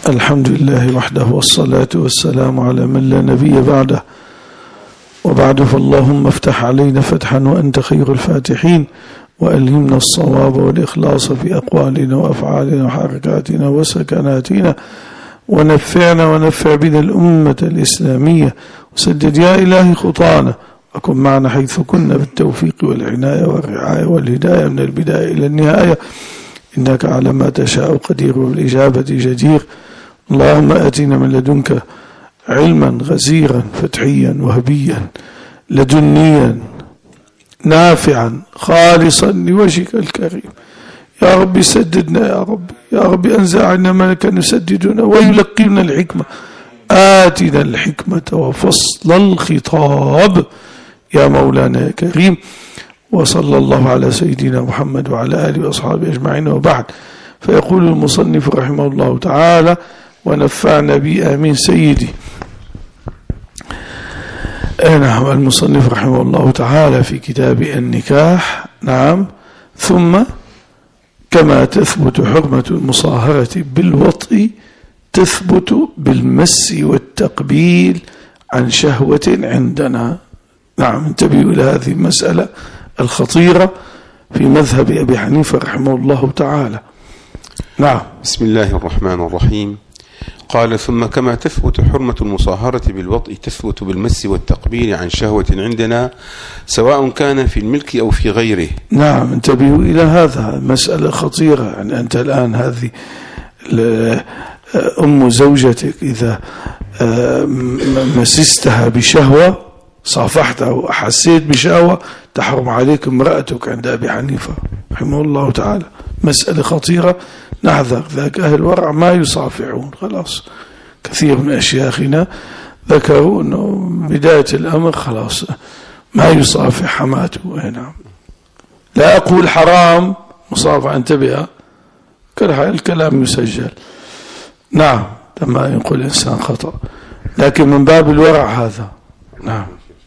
الحمد لله وحده والصلاة والسلام على من لا نبي بعده، وبعد فاللهم افتح علينا فتحا وأنت خير الفاتحين، وألهمنا الصواب والإخلاص في أقوالنا وأفعالنا وحركاتنا وسكناتنا، ونفعنا ونفع بنا الأمة الإسلامية، وسدد يا إلهي خطانا، وكن معنا حيث كنا بالتوفيق والعناية والرعاية والهداية من البداية إلى النهاية، إنك على ما تشاء قدير والإجابة جدير. اللهم آتنا من لدنك علما غزيرا فتحيا وهبيا لدنيا نافعا خالصا لوجهك الكريم. يا رب سددنا، يا رب أنزع عنا ملكا يسددنا ويلقينا الحكمة. آتنا الحكمة وفصل الخطاب يا مولانا يا كريم. وصلى الله على سيدنا محمد وعلى آله وأصحابه أجمعين، وبعد. فيقول المصنف رحمه الله تعالى: ونفعنا به آمين سيدي. نعم، المصنف رحمه الله تعالى في كتاب النكاح. نعم. ثم كما تثبت حرمة المصاهرة بالوطء تثبت بالمس والتقبيل عن شهوة عندنا. نعم، انتبهوا إلى هذه المسألة الخطيرة في مذهب أبي حنيفة رحمه الله تعالى. نعم. بسم الله الرحمن الرحيم. قال: ثم كما تثبت حرمة المصاهرة بالوطء تثبت بالمس والتقبيل عن شهوة عندنا، سواء كان في الملك أو في غيره. نعم، انتبهوا إلى هذا، مسألة خطيرة. يعني أنت الآن هذه أم زوجتك إذا مسستها بشهوة، صافحتها وحسيت بشهوة، تحرم عليك امرأتك عند أبي حنيفة رحمه الله تعالى. مسألة خطيرة، نحذر. ذاك أهل الورع ما يصافحون، خلاص. كثير من أشياخنا ذكروا أنه بداية الأمر خلاص ما يصافح حماته. نعم، لا أقول حرام مصافحة، انتبه، الكلام يسجل. نعم، لما يقول الإنسان خطأ، لكن من باب الورع هذا. نعم.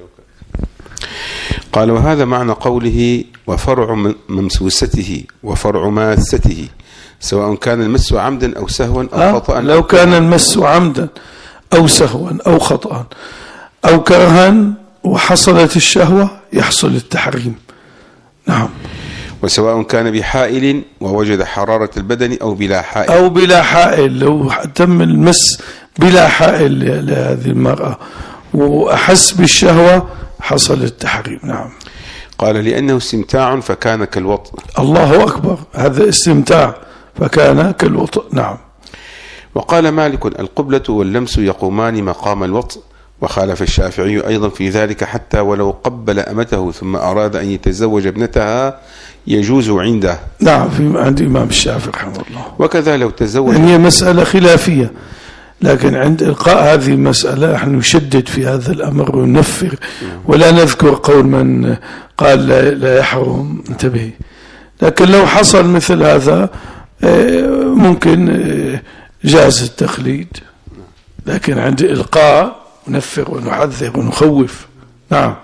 قال: وهذا معنى قوله: وفرع ممسوسته وفرع ماسته، سواء كان المس عمدا أو سهوا أو خطأ. لو كان المس عمدا أو سهوا أو خطأ أو كرها وحصلت الشهوة يحصل التحريم. نعم. وسواء كان بحائل ووجد حرارة البدن أو بلا حائل. أو بلا حائل، لو تم المس بلا حائل لهذه المرأة وأحس بالشهوة حصل التحريم. نعم. قال: لأنه استمتاع فكان كالوطء. الله أكبر، هذا استمتاع فكان كالوطء. نعم. وقال مالك: القبلة واللمس يقومان مقام الوطء. وخالف الشافعي أيضا في ذلك، حتى ولو قبل أمته ثم أراد أن يتزوج ابنتها يجوز عنده. نعم، عند إمام الشافعي رحمه الله. وكذا لو تزوج. هي مسألة خلافية، لكن عند إلقاء هذه المسألة نحن نشدد في هذا الأمر وننفر، ولا نذكر قول من قال لا يحرم. انتبه. لكن لو حصل مثل هذا ممكن جاز التخليد، لكن عند إلقاء ننفر ونحذر ونخوف. نعم.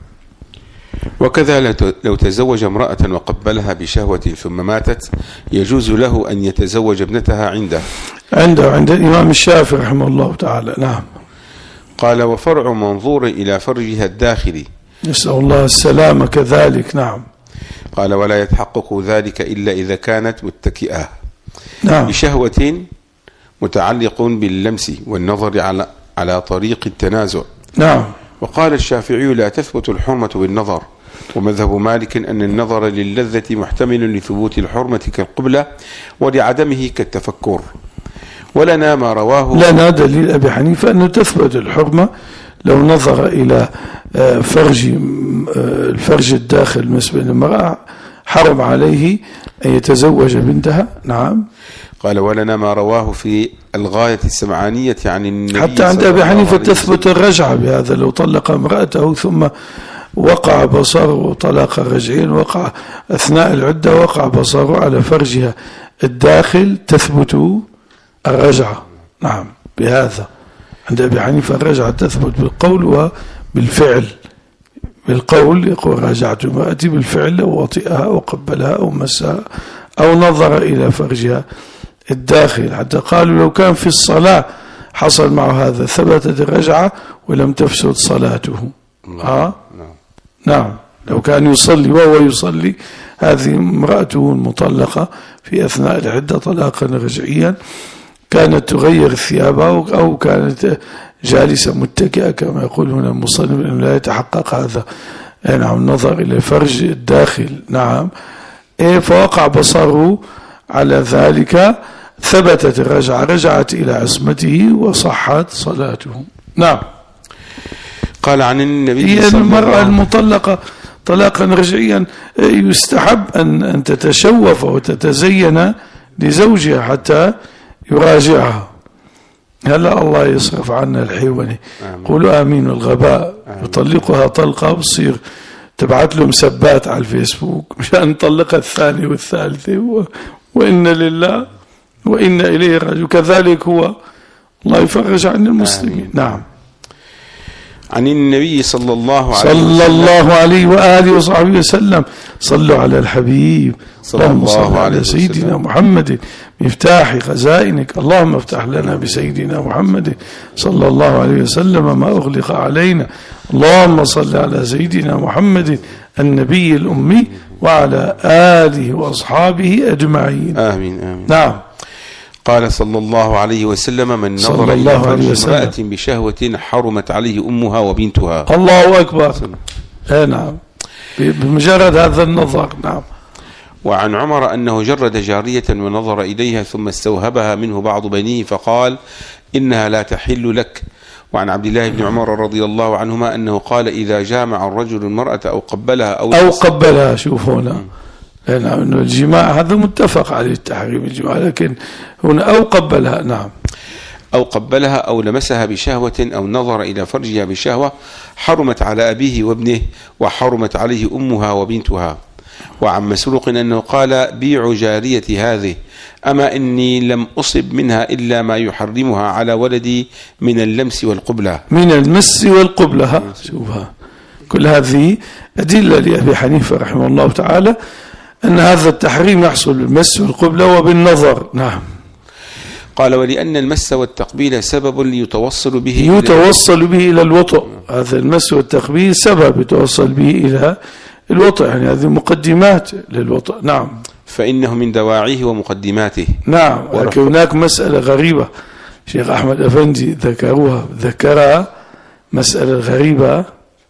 وكذا لو تزوج امرأة وقبلها بشهوة ثم ماتت يجوز له أن يتزوج ابنتها عند الإمام الشافعي رحمه الله تعالى. نعم. قال: وفرع منظور إلى فرجها الداخلي، نسأل الله السلامة كذلك. نعم. قال: ولا يتحقق ذلك إلا إذا كانت متكئة. نعم. بشهوة متعلق باللمس والنظر على طريق التنازع. نعم. وقال الشافعي: لا تثبت الحرمة بالنظر. ومذهب مالك أن النظر للذة محتمل لثبوت الحرمة كالقبلة، ولعدمه كالتفكر. ولنا ما رواه. لنا دليل أبي حنيفة أنه تثبت الحرمة لو نظر إلى الفرج الداخل بالنسبة للمرأة، حرم عليه أن يتزوج بنتها. نعم. قال: ولنا ما رواه في الغاية السمعانية عن النبي. حتى عند أبي حنيفة تثبت الرجعة بهذا، لو طلق امرأته ثم وقع بصره طلاق رجعين، وقع أثناء العدة وقع بصره على فرجها الداخل، تثبت الرجعة. نعم، بهذا عند أبي حنيفة الرجعة تثبت بالقول وبالفعل. بالقول يقول: رجعت امرأتي، بالفعل لو وطئها أو قبلها أو مسها أو نظر إلى فرجها الداخل، حتى قالوا لو كان في الصلاة حصل معه هذا ثبتت الرجعة ولم تفسد صلاته. نعم، لو كان يصلي وهو يصلي، هذه امرأته المطلقة في أثناء العدة طلاقا رجعيا، كانت تغير ثيابها أو كانت جالسة متكئة كما يقول هنا المصنف، أنه لا يتحقق هذا. نعم، النظر إلى فرج الداخل. نعم، فوقع بصره على ذلك، ثبتت الرجعة، رجعت إلى عصمته وصحت صلاته. نعم. قال عن النبي صلى الله عليه وسلم المرأة المطلقة طلاقا رجعيا يستحب أن تتشوف وتتزين لزوجها حتى يراجعها. هلا الله يصرف عنا الحيواني. قولوا آمين. والغباء يطلقها طلقة وتصير تبعت له مسبات على الفيسبوك مشان نطلقها الثانية والثالثة، وإن لله وإن إليه راجعون. كذلك هو، الله يفرج عن المسلمين. نعم. عن النبي صلى الله عليه وآله وصحبه وسلم. صلوا على الحبيب. اللهم صل على سيدنا محمد مفتاح خزائنك. اللهم افتح لنا بسيدنا محمد صلى الله عليه وسلم ما أغلق علينا. اللهم صل على سيدنا محمد النبي الأمي وعلى آله وأصحابه أجمعين. آمين آمين. نعم. قال صلى الله عليه وسلم: من نظر إلى فرج امرأة بشهوة حرمت عليه أمها وبنتها. الله أكبر. نعم، بمجرد هذا النظر. نعم. وعن عمر أنه جرد جارية ونظر إليها ثم استوهبها منه بعض بنيه فقال: إنها لا تحل لك. وعن عبد الله بن عمر رضي الله عنهما أنه قال: إذا جامع الرجل المرأة أو قبلها أو قبلها. شوف هنا، أنه الجماع هذا متفق عليه التحريم الجماع، لكن هنا أو قبلها. نعم. أو قبلها أو لمسها بشهوة أو نظر إلى فرجها بشهوة حرمت على أبيه وابنه وحرمت عليه أمها وبنتها. وعن مسروق أنه قال: بيع جارية هذه، أما إني لم أصب منها إلا ما يحرمها على ولدي من اللمس والقبلة. من المس والقبلة. شوفها، كل هذه أدلة لأبي حنيفة رحمه الله تعالى أن هذا التحريم يحصل بالمس والقبلة وبالنظر. نعم. قال: ولأن المس والتقبيل سبب يتوصل به إلى الوطء. هذا المس والتقبيل سبب يتوصل به إلى الوطء، يعني هذه مقدمات للوطء. نعم. فإنه من دواعيه ومقدماته. نعم. ولكن هناك مسألة غريبة شيخ أحمد أفندي ذكرها مسألة غريبة،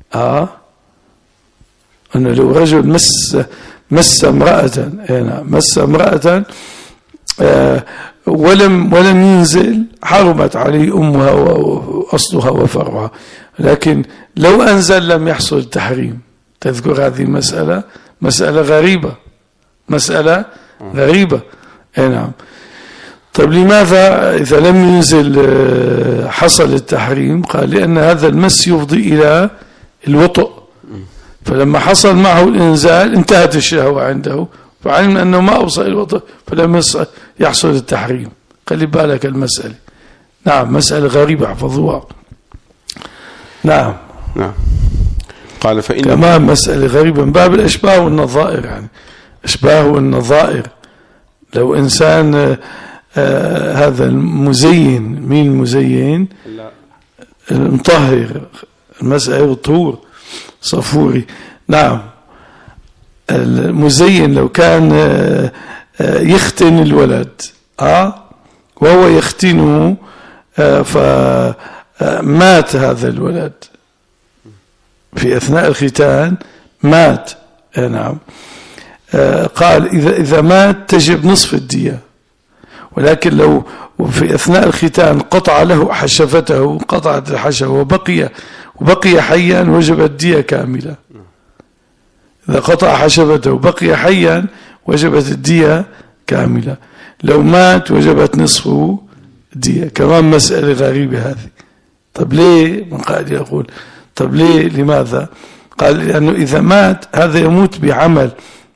أن لو رجل مس امرأة ولم ينزل حرمت عليه أمها وأصلها وفرعها، لكن لو أنزل لم يحصل التحريم. تذكر هذه المسألة؟ مسألة غريبة. نعم. طيب لماذا إذا لم ينزل حصل التحريم؟ قال: لأن هذا المس يفضي إلى الوطء، فلما حصل معه الإنزال انتهت الشهوة عنده، فعلم أنه ما أوصل الوطء فلم يحصل التحريم. خلي بالك المسألة. نعم، مسألة غريبة، احفظوها. نعم. قال: فإن كمان مسألة غريبة من باب الأشباه والنظائر، يعني أشباه والنظائر. لو إنسان هذا المزين، مين المزين؟ المطهر، المسألة والطهور، صفوري. نعم. المزين لو كان يختن الولد وهو يختنه فمات هذا الولد في أثناء الختان، مات. نعم. قال: إذا مات تجب نصف الدية، ولكن لو في أثناء الختان قطع له حشفته، قطعت الحشفة وبقي حيا وجبت الدية كاملة. إذا قطع حشفته وبقي حيا وجبت الدية كاملة، لو مات وجبت نصفه الدية. كمان مسألة غريبة هذه. طب ليه؟ من قاعد يقول طب ليه؟ لماذا؟ قال: لأنه إذا مات هذا يموت بعمل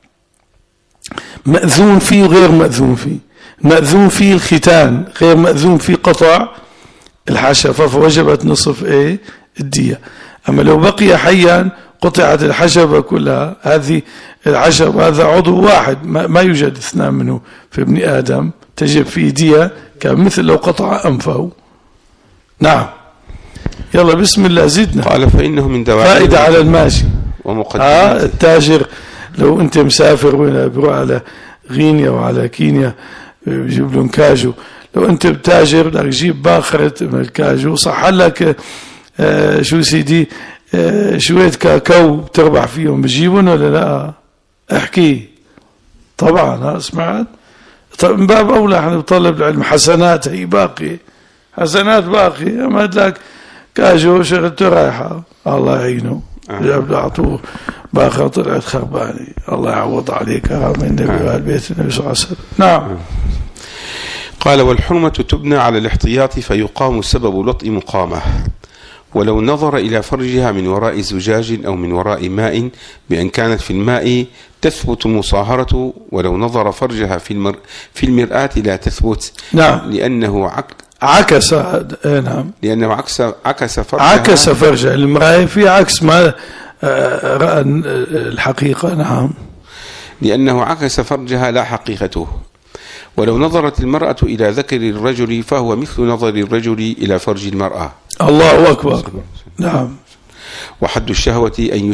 مأذون فيه وغير مأذون فيه. مأذون فيه الختان، غير مأذون فيه قطع الحشفة، فوجبت نصف الدية. أما لو بقي حيا قطعت الحشفة كلها. هذه الحشفة هذا عضو واحد، ما يوجد اثنان منه في ابن آدم، تجب في دية، كان مثل لو قطع أنفه. نعم. يلا بسم الله زدنا. قال فإنه من دواعي فائدة على الماشي ومقدمات. التاجر لو أنت مسافر وين بروح على غينيا وعلى كينيا بجيب لهم كاجو، لو أنت بتاجر بدك تجيب باخرة من الكاجو، صح لك شو سيدي شوية كاكاو بتربح فيهم، بجيبون ولا لا؟ احكي. طبعا سمعت. من باب أولى احنا بطلب العلم، حسنات هي باقي، حسنات باقي. أما لك كاجو شغلته رايحة، الله يعينه. جاب له عطوه باخر طلعت خرباني، الله يعوض عليك من النبي والبيت النبي صلى الله عليه وسلم. نعم. قال والحرمة تبنى على الاحتياط فيقام سبب لطء مقامه، ولو نظر إلى فرجها من وراء زجاج أو من وراء ماء بأن كانت في الماء تثبت المصاهرة، ولو نظر فرجها في المرآة لا تثبت. نعم. لأنه عكس. نعم. لأنه عكس فرجها المرأة في عكس ما رأى الحقيقة. نعم. لأنه عكس فرجها لا حقيقته. ولو نظرت المرأة إلى ذكر الرجل فهو مثل نظر الرجل إلى فرج المرأة. الله أكبر. نعم. وحد الشهوة أن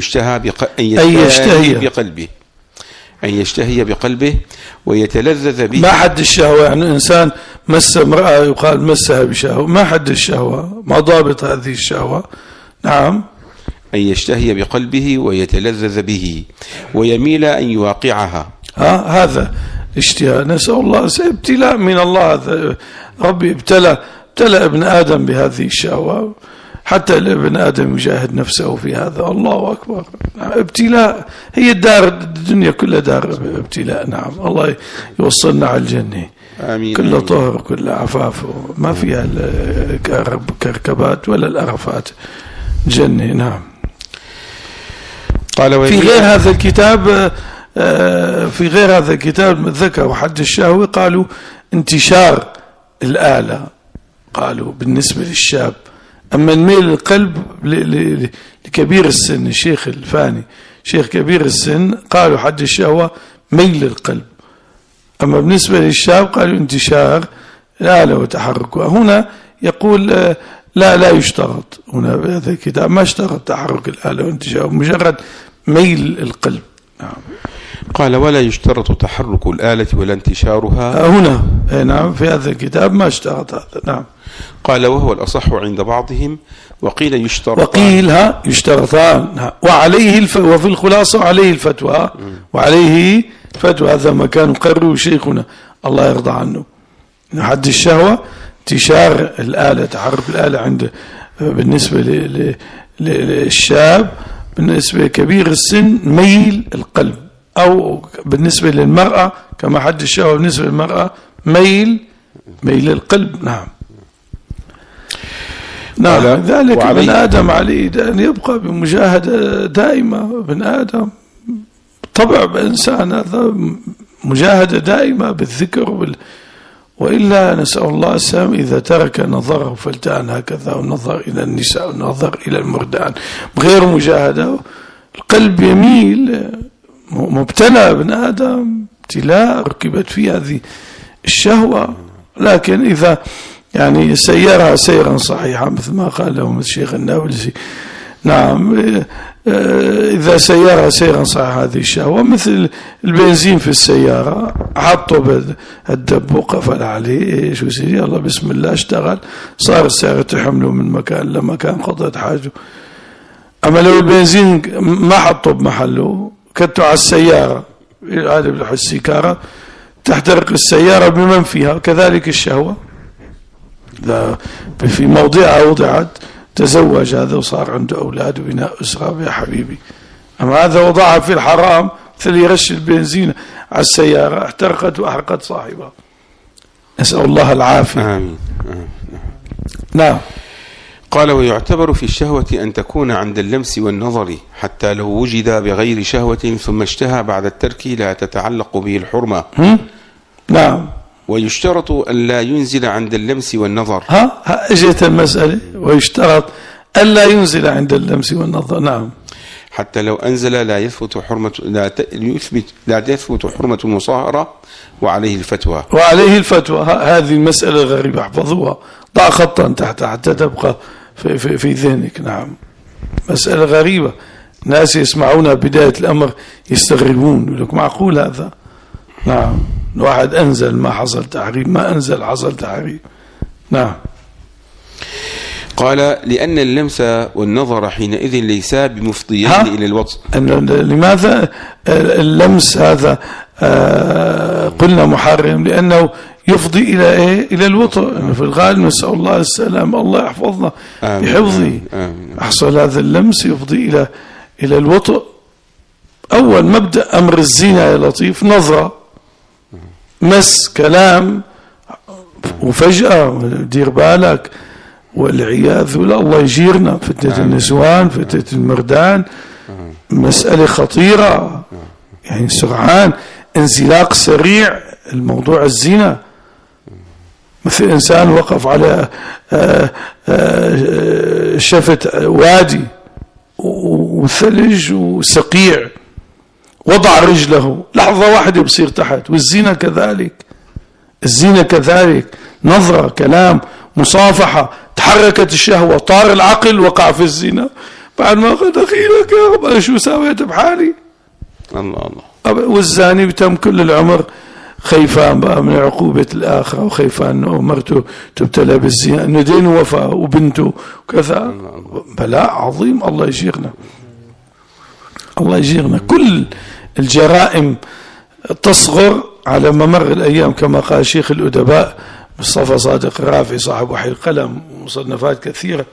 يشتهي بقلبه ويتلذذ به. ما حد الشهوة؟ يعني إنسان مس امرأة يقال مسها بشهوة، ما حد الشهوة؟ ما ضابط هذه الشهوة؟ نعم. أن يشتهي بقلبه ويتلذذ به ويميل أن يواقعها. هذا اشتهاء، نسأل الله، ابتلاء من الله. هذا ربي ابتلى ابن آدم بهذه الشهوة، حتى ابن آدم يجاهد نفسه في هذا. الله أكبر. ابتلاء. هي الدنيا كلها دار ابتلاء. نعم. الله يوصلنا على الجنة. آمين. كل طهر كل عفاف، ما فيها الكركبات ولا الأرفات، جنة. نعم. قال في غير هذا الكتاب ذكروا حد الشهوة، قالوا انتشار الآلة، قالوا بالنسبة للشاب. أما الميل القلب لكبير السن، الشيخ الفاني شيخ كبير السن، قالوا حد الشهوة ميل القلب. أما بالنسبة للشاب قالوا انتشار الآلة وتحركها. هنا يقول لا يشترط، هنا بهذا الكتاب ما اشترط تحرك الآلة وانتشار، مجرد ميل القلب. نعم. قال ولا يشترط تحرك الآلة ولا انتشارها. هنا نعم في هذا الكتاب ما اشترط هذا. نعم. قال وهو الأصح عند بعضهم، وقيل يشترطان وعليه وفي الخلاصة عليه الفتوى، وعليه فتوى. هذا ما كان يقرره شيخنا الله يرضى عنه. حد الشهوة انتشار الآلة، تحرك الآلة عند بالنسبة للشاب، بالنسبة لكبير السن ميل القلب، أو بالنسبة للمرأة كما حد الشهوة بالنسبة للمرأة ميل القلب. نعم. نعم. ذلك ابن آدم عليه أن يبقى بمجاهدة دائمة. ابن آدم طبع بإنسان هذا مجاهدة دائمة بالذكر وإلا نسأل الله السلام. إذا ترك نظره فلتان هكذا، ونظر إلى النساء ونظر إلى المردان بغير مجاهدة، القلب يميل. مبتلى ابن آدم ابتلاء ركبت فيه هذه الشهوة. لكن إذا يعني سيرها سيرا صحيحا مثل ما قال لهم الشيخ النابلسي. نعم. إذا سيرها سيرا صحيحا هذه الشهوة مثل البنزين في السيارة، حطوا الدب وقفل عليه شو سيدي الله بسم الله اشتغل، صار السيارة تحمله من مكان لمكان قضت حاجه. أما لو البنزين ما حطوا بمحله كتوا على السيارة، هذا السيكارة تحترق السيارة بمن فيها. كذلك الشهوة إذا في موضعها وضعت، تزوج هذا وصار عنده أولاد وبناء أسرة يا حبيبي. أما هذا وضعها في الحرام مثل يرش البنزين على السيارة، احترقت وأحرقت صاحبها. نسأل الله العافية. آمين. نعم. قال ويعتبر في الشهوة أن تكون عند اللمس والنظر، حتى لو وجد بغير شهوة ثم اشتهى بعد الترك لا تتعلق به الحرمة. نعم. ويشترط أن لا ينزل عند اللمس والنظر. اجت المسألة. ويشترط أن لا ينزل عند اللمس والنظر. نعم. حتى لو أنزل لا يثبت حرمة المصاهرة وعليه الفتوى. وعليه الفتوى. هذه المسألة غريبة، احفظوها، ضع خطا تحت حتى تبقى في ذهنك. نعم، مسألة غريبة، ناس يسمعونها بداية الأمر يستغربون، يقول لك معقول هذا؟ نعم، واحد أنزل ما حصل تحريم، ما أنزل حصل تحريم. نعم. قال لأن اللمس والنظر حينئذ ليسا بمفضيين إلى الوطء. لماذا اللمس هذا قلنا محرم؟ لأنه يفضي إلى إيه؟ إلى الوطء. في الغالب نسأل الله السلام، الله يحفظنا بحفظه. أحصل هذا اللمس يفضي إلى الوطء. أول مبدأ أمر الزنا يا لطيف نظرة، مس، كلام، وفجأة دير بالك والعياذ بالله، الله يجيرنا، فتنة النسوان، فتنة المردان، مسألة خطيرة، يعني سرعان، انزلاق سريع الموضوع الزنا. مثل إنسان وقف على شفت وادي وثلج وسقيع، وضع رجله، لحظة واحدة بصير تحت. والزنا كذلك، الزنا كذلك، نظرة، كلام، مصافحة، تحركت الشهوة، طار العقل، وقع في الزنا. بعد ما قد أخيرك يا رب، أنا شو سويت بحالي؟ الله الله. والزاني بتم كل العمر خيفان بقى من عقوبة الآخرة، وخيفان أنه مرته تبتلى بالزنا، أنه دينه وفى وبنته وكذا. بلاء عظيم، الله يجيرنا، الله يجيرنا. كل الجرائم تصغر على ممر الأيام، كما قال شيخ الأدباء مصطفى صادق الرافعي صاحب وحي القلم ومصنفات كثيرة،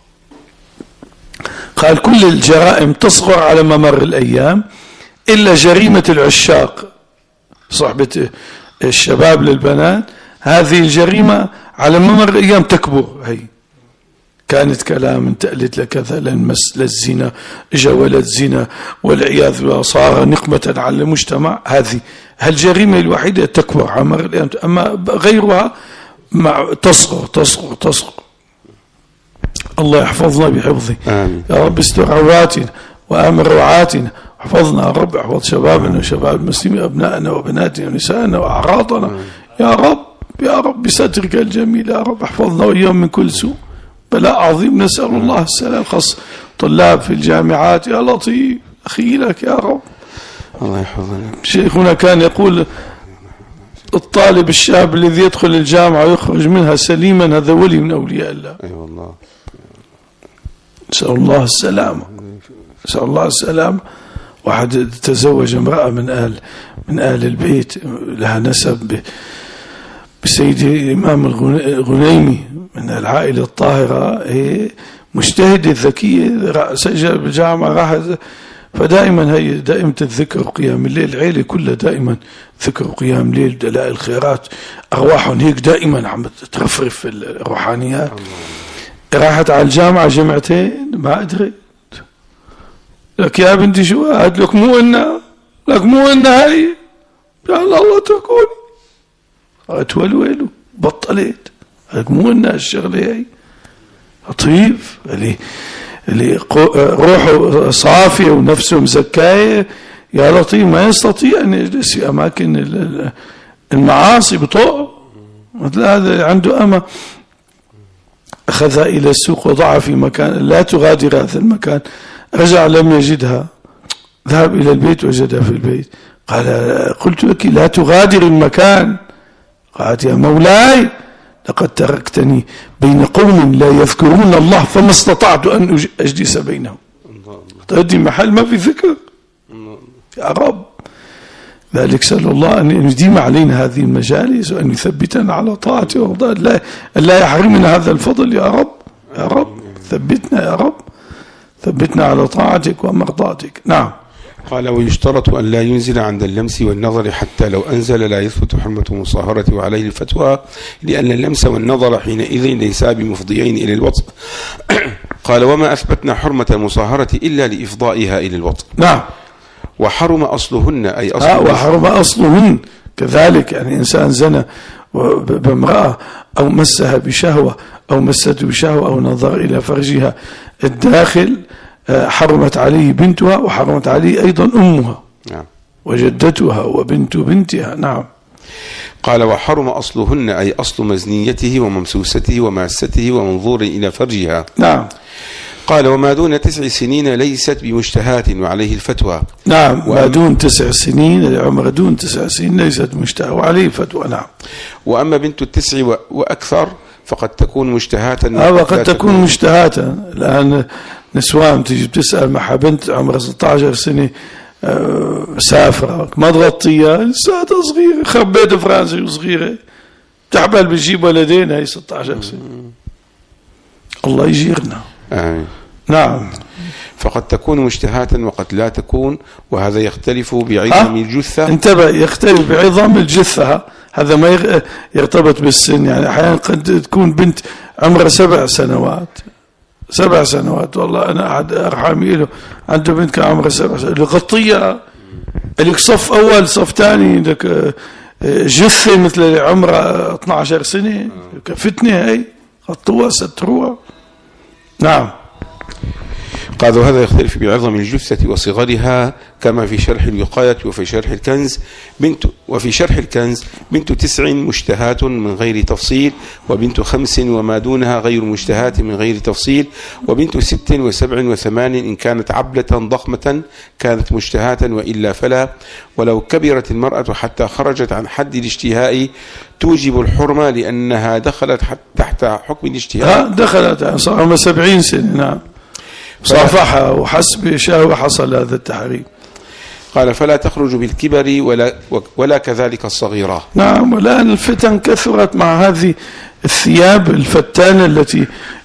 قال كل الجرائم تصغر على ممر الأيام إلا جريمة العشاق، صحبة الشباب للبنات. هذه الجريمة على ممر الأيام تكبر. هي كانت كلام انتقلت لكذا، للمس، للزنا، اجا ولد زنا والعياذ بالله، صار نقمة على المجتمع. هذه الجريمة الوحيدة تكبر على ممر الأيام، أما غيرها تصغر تصغر تصغر. الله يحفظنا بحفظه. آمين. يا رب استر عوراتنا وآمن روعاتنا، احفظنا يا رب، احفظ شبابنا وشباب المسلمين، أبنائنا وبناتنا ونسائنا وأعراضنا. يا رب يا رب بسترك الجميل يا رب، احفظنا وإياهم من كل سوء. بلاء عظيم، نسأل الله السلام. خاص طلاب في الجامعات، يا لطيف أخي لك يا رب. الله يحفظنا. شيخنا كان يقول الطالب الشاب الذي يدخل الجامعة ويخرج منها سليما هذا ولي من أولياء الله. أي والله. نسأل الله السلام، نسأل الله السلام. واحد تزوج امرأة من آل البيت، لها نسب بسيد الإمام الغنيمي من العائلة الطاهرة، هي مجتهدة ذكية، سجل بالجامعة، راحت. فدائما هي دائمة الذكر وقيام الليل، العيلة كلها دائما ذكر وقيام الليل، دلائل الخيرات، أرواحهم هيك دائما عم ترفرف في الروحانيات. راحت على الجامعة جمعتين، ما أدري لك يا بنتي شو قالت لك؟ مو إنها، لك مو إنها هي، قال الله تركوني. قالت ويلو بطلت، لك مو إنها الشغلة هي. لطيف اللي روحه صافية ونفسه مزكاية، يا لطيف ما يستطيع أن يجلس في أماكن المعاصي بطوع. مثل هذا عنده أمة أخذها إلى السوق وضعها في مكان لا تغادر هذا المكان، رجع لم يجدها، ذهب إلى البيت وجدها في البيت. قال قلت لك لا تغادر المكان. قالت يا مولاي لقد تركتني بين قوم لا يذكرون الله فما استطعت أن أجلس بينهم. تأدي محل ما في ذكر يا رب. ذلك سأل الله أن يديم علينا هذه المجالس وأن يثبتنا على طاعته وارضاء، لا يحرمنا هذا الفضل يا رب. يا رب ثبتنا يا رب، ثبتنا على طاعتك ومرضاتك. نعم. قال ويشترط أن لا ينزل عند اللمس والنظر، حتى لو أنزل لا يثبت حرمة المصاهرة وعليه الفتوى، لأن اللمس والنظر حينئذ ليسا بمفضيين إلى الوطء. قال وما أثبتنا حرمة المصاهرة إلا لإفضائها إلى الوطء. نعم. وحرم أصلهن أي أصل وحرم أصلهن كذلك، يعني إنسان زنى بامرأة أو مسها بشهوة أو مسته بشهوة أو نظر إلى فرجها الداخل، حرمت عليه بنتها وحرمت عليه أيضا أمها نعم. وجدتها وبنت بنتها. نعم. قال وحرم أصلهن أي أصل مزنيته وممسوسته وماسته ومنظور إلى فرجها. نعم. قال وما دون 9 سنين ليست بمشتهات وعليه الفتوى. نعم. ما دون 9 سنين، العمر دون 9 سنين ليست مشتهى وعليه فتوى. نعم. وأما بنت 9 وأكثر فقد تكون مشتهاة. قد تكون مشتهاة، لأن نسوان تجي بتسأل مع بنت عمرها 16 سنة سافرة ما تغطيها، لساتها صغيرة، خبيت فرنسي وصغيرة تحبل بتجيب ولدين، هي 16 سنة. الله يجيرنا. آمين. نعم. فقد تكون مشتهاة وقد لا تكون، وهذا يختلف بعظم الجثة. انتبه، يختلف بعظم الجثة، هذا ما يرتبط بالسن. يعني أحيانا قد تكون بنت عمرها 7 سنوات 7 سنوات، والله أنا أحد أرحامي له عنده بنت كان عمرها 7 سنوات، غطية لك صف أول صف ثاني، لك جثة مثل اللي عمرها 12 سنة، فتنة هي، غطوها ستروها. نعم. قال وهذا يختلف بعظم الجثة وصغرها، كما في شرح الوقاية وفي شرح الكنز. وفي شرح الكنز بنت 9 مشتهات من غير تفصيل، وبنت 5 وما دونها غير مشتهات من غير تفصيل، وبنت 6 و7 و8 إن كانت عبلة ضخمة كانت مشتهاة، وإلا فلا. ولو كبرت المرأة حتى خرجت عن حد الاشتهاء توجب الحرمة، لأنها دخلت تحت حكم الاشتهاء. دخلت صار 70 سنة. نعم. صافحها وحسب شهوة حصل هذا التحريم. قال فلا تخرج بالكبر ولا كذلك الصغيرة. نعم. والآن الفتن كثرت مع هذه الثياب الفتانة التي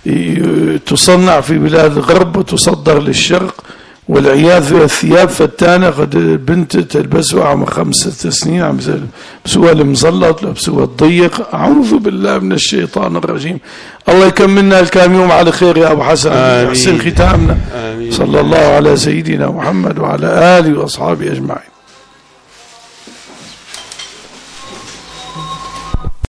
تصنع في بلاد الغرب وتصدر للشرق، والعياذ بالله ثياب فتانة قد بنت تلبسها عمر 5 سنين، عم يلبسوها المزلط، يلبسوها الضيق. أعوذ بالله من الشيطان الرجيم. الله يكملنا الكام يوم على خير يا أبو حسن، يحسن ختامنا. صلى الله على سيدنا محمد وعلى آله وأصحابه أجمعين.